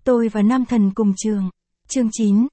Tôi và Nam Thần cùng trường. Chương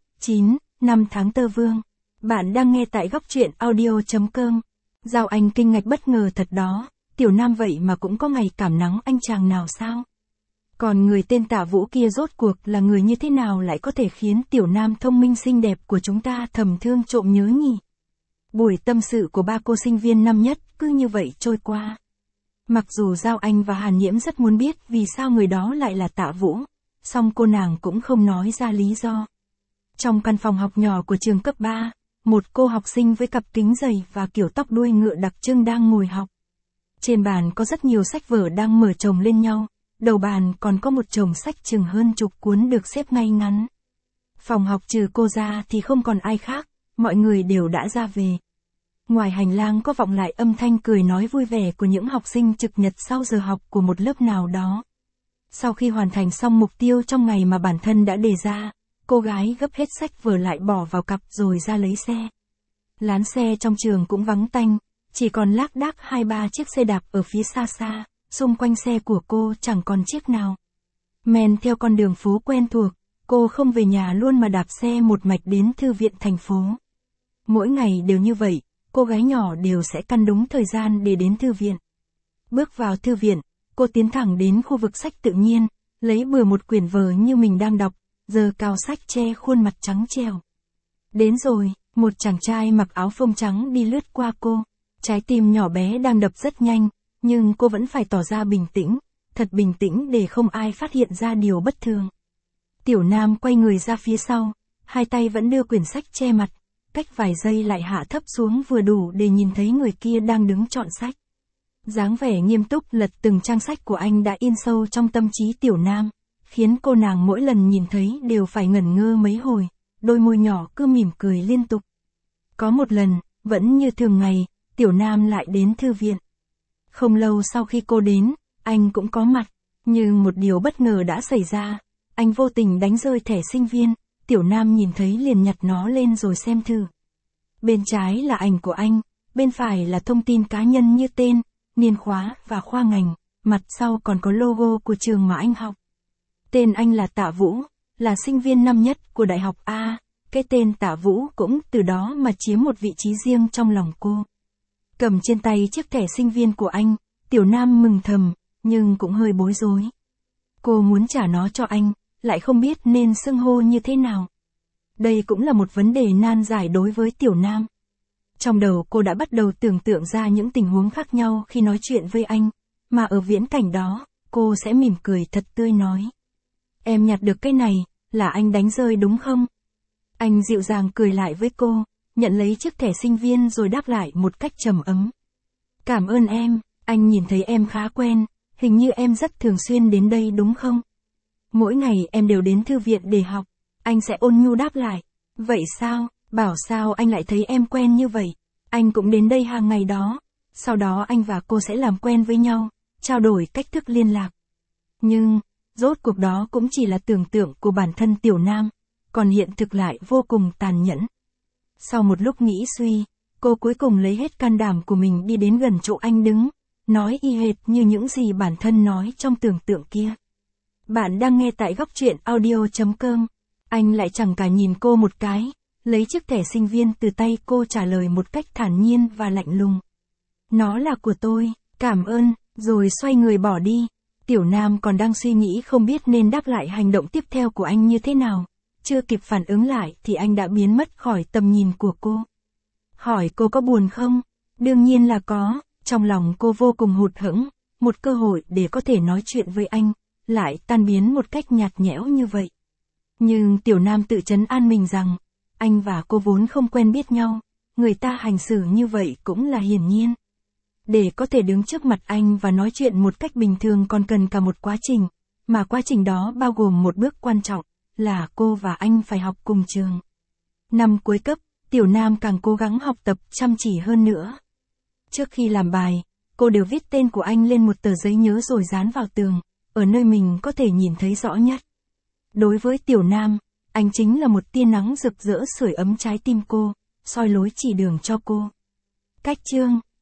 9, năm tháng tơ vương. Bạn đang nghe tại góc truyện audio.com. Giao Anh kinh ngạc bất ngờ thật đó, Tiểu Nam vậy mà cũng có ngày cảm nắng anh chàng nào sao? Còn người tên Tạ Vũ kia rốt cuộc là người như thế nào lại có thể khiến Tiểu Nam thông minh xinh đẹp của chúng ta thầm thương trộm nhớ nhỉ? Buổi tâm sự của ba cô sinh viên năm nhất cứ như vậy trôi qua. Mặc dù Giao Anh và Hàn Nhiễm rất muốn biết vì sao người đó lại là Tạ Vũ, song cô nàng cũng không nói ra lý do. Trong căn phòng học nhỏ của trường cấp 3, một cô học sinh với cặp kính dày và kiểu tóc đuôi ngựa đặc trưng đang ngồi học. Trên bàn có rất nhiều sách vở đang mở chồng lên nhau, đầu bàn còn có một chồng sách chừng hơn chục cuốn được xếp ngay ngắn. Phòng học trừ cô ra thì không còn ai khác, mọi người đều đã ra về. Ngoài hành lang có vọng lại âm thanh cười nói vui vẻ của những học sinh trực nhật sau giờ học của một lớp nào đó. Sau khi hoàn thành xong mục tiêu trong ngày mà bản thân đã đề ra, cô gái gấp hết sách vở lại bỏ vào cặp rồi ra lấy xe. Lán xe trong trường cũng vắng tanh, chỉ còn lác đác 2-3 chiếc xe đạp ở phía xa xa, xung quanh xe của cô chẳng còn chiếc nào. Men theo con đường phố quen thuộc, cô không về nhà luôn mà đạp xe một mạch đến thư viện thành phố. Mỗi ngày đều như vậy, cô gái nhỏ đều sẽ căn đúng thời gian để đến thư viện. Bước vào thư viện, cô tiến thẳng đến khu vực sách tự nhiên, lấy bừa một quyển vở như mình đang đọc, giơ cao sách che khuôn mặt trắng trẻo. Đến rồi, một chàng trai mặc áo phông trắng đi lướt qua cô. Trái tim nhỏ bé đang đập rất nhanh, nhưng cô vẫn phải tỏ ra bình tĩnh, thật bình tĩnh để không ai phát hiện ra điều bất thường. Tiểu Nam quay người ra phía sau, hai tay vẫn đưa quyển sách che mặt, cách vài giây lại hạ thấp xuống vừa đủ để nhìn thấy người kia đang đứng chọn sách. Dáng vẻ nghiêm túc lật từng trang sách của anh đã in sâu trong tâm trí Tiểu Nam, khiến cô nàng mỗi lần nhìn thấy đều phải ngẩn ngơ mấy hồi, đôi môi nhỏ cứ mỉm cười liên tục. Có một lần, vẫn như thường ngày, Tiểu Nam lại đến thư viện. Không lâu sau khi cô đến, anh cũng có mặt, nhưng một điều bất ngờ đã xảy ra, anh vô tình đánh rơi thẻ sinh viên, Tiểu Nam nhìn thấy liền nhặt nó lên rồi xem thử. Bên trái là ảnh của anh, bên phải là thông tin cá nhân như tên, niên khóa và khoa ngành, mặt sau còn có logo của trường mà anh học. Tên anh là Tạ Vũ, là sinh viên năm nhất của Đại học A, cái tên Tạ Vũ cũng từ đó mà chiếm một vị trí riêng trong lòng cô. Cầm trên tay chiếc thẻ sinh viên của anh, Tiểu Nam mừng thầm, nhưng cũng hơi bối rối. Cô muốn trả nó cho anh, lại không biết nên xưng hô như thế nào. Đây cũng là một vấn đề nan giải đối với Tiểu Nam. Trong đầu cô đã bắt đầu tưởng tượng ra những tình huống khác nhau khi nói chuyện với anh, mà ở viễn cảnh đó, cô sẽ mỉm cười thật tươi nói. Em nhặt được cái này, là anh đánh rơi đúng không? Anh dịu dàng cười lại với cô, nhận lấy chiếc thẻ sinh viên rồi đáp lại một cách trầm ấm. Cảm ơn em, anh nhìn thấy em khá quen, hình như em rất thường xuyên đến đây đúng không? Mỗi ngày em đều đến thư viện để học, anh sẽ ôn nhu đáp lại. Vậy sao, bảo sao anh lại thấy em quen như vậy? Anh cũng đến đây hàng ngày đó, sau đó anh và cô sẽ làm quen với nhau, trao đổi cách thức liên lạc. Nhưng, rốt cuộc đó cũng chỉ là tưởng tượng của bản thân Tiểu Nam, còn hiện thực lại vô cùng tàn nhẫn. Sau một lúc nghĩ suy, cô cuối cùng lấy hết can đảm của mình đi đến gần chỗ anh đứng, nói y hệt như những gì bản thân nói trong tưởng tượng kia. Bạn đang nghe tại góc truyện audio.com. Anh lại chẳng cả nhìn cô một cái, lấy chiếc thẻ sinh viên từ tay cô trả lời một cách thản nhiên và lạnh lùng. Nó là của tôi, cảm ơn, rồi xoay người bỏ đi. Tiểu Nam còn đang suy nghĩ không biết nên đáp lại hành động tiếp theo của anh như thế nào. Chưa kịp phản ứng lại thì anh đã biến mất khỏi tầm nhìn của cô. Hỏi cô có buồn không? Đương nhiên là có, trong lòng cô vô cùng hụt hẫng, một cơ hội để có thể nói chuyện với anh, lại tan biến một cách nhạt nhẽo như vậy. Nhưng Tiểu Nam tự trấn an mình rằng, anh và cô vốn không quen biết nhau, người ta hành xử như vậy cũng là hiển nhiên. Để có thể đứng trước mặt anh và nói chuyện một cách bình thường còn cần cả một quá trình, mà quá trình đó bao gồm một bước quan trọng, là cô và anh phải học cùng trường. Năm cuối cấp, Tiểu Nam càng cố gắng học tập chăm chỉ hơn nữa. Trước khi làm bài, cô đều viết tên của anh lên một tờ giấy nhớ rồi dán vào tường, ở nơi mình có thể nhìn thấy rõ nhất. Đối với Tiểu Nam, anh chính là một tia nắng rực rỡ sưởi ấm trái tim cô, soi lối chỉ đường cho cô. Cách chương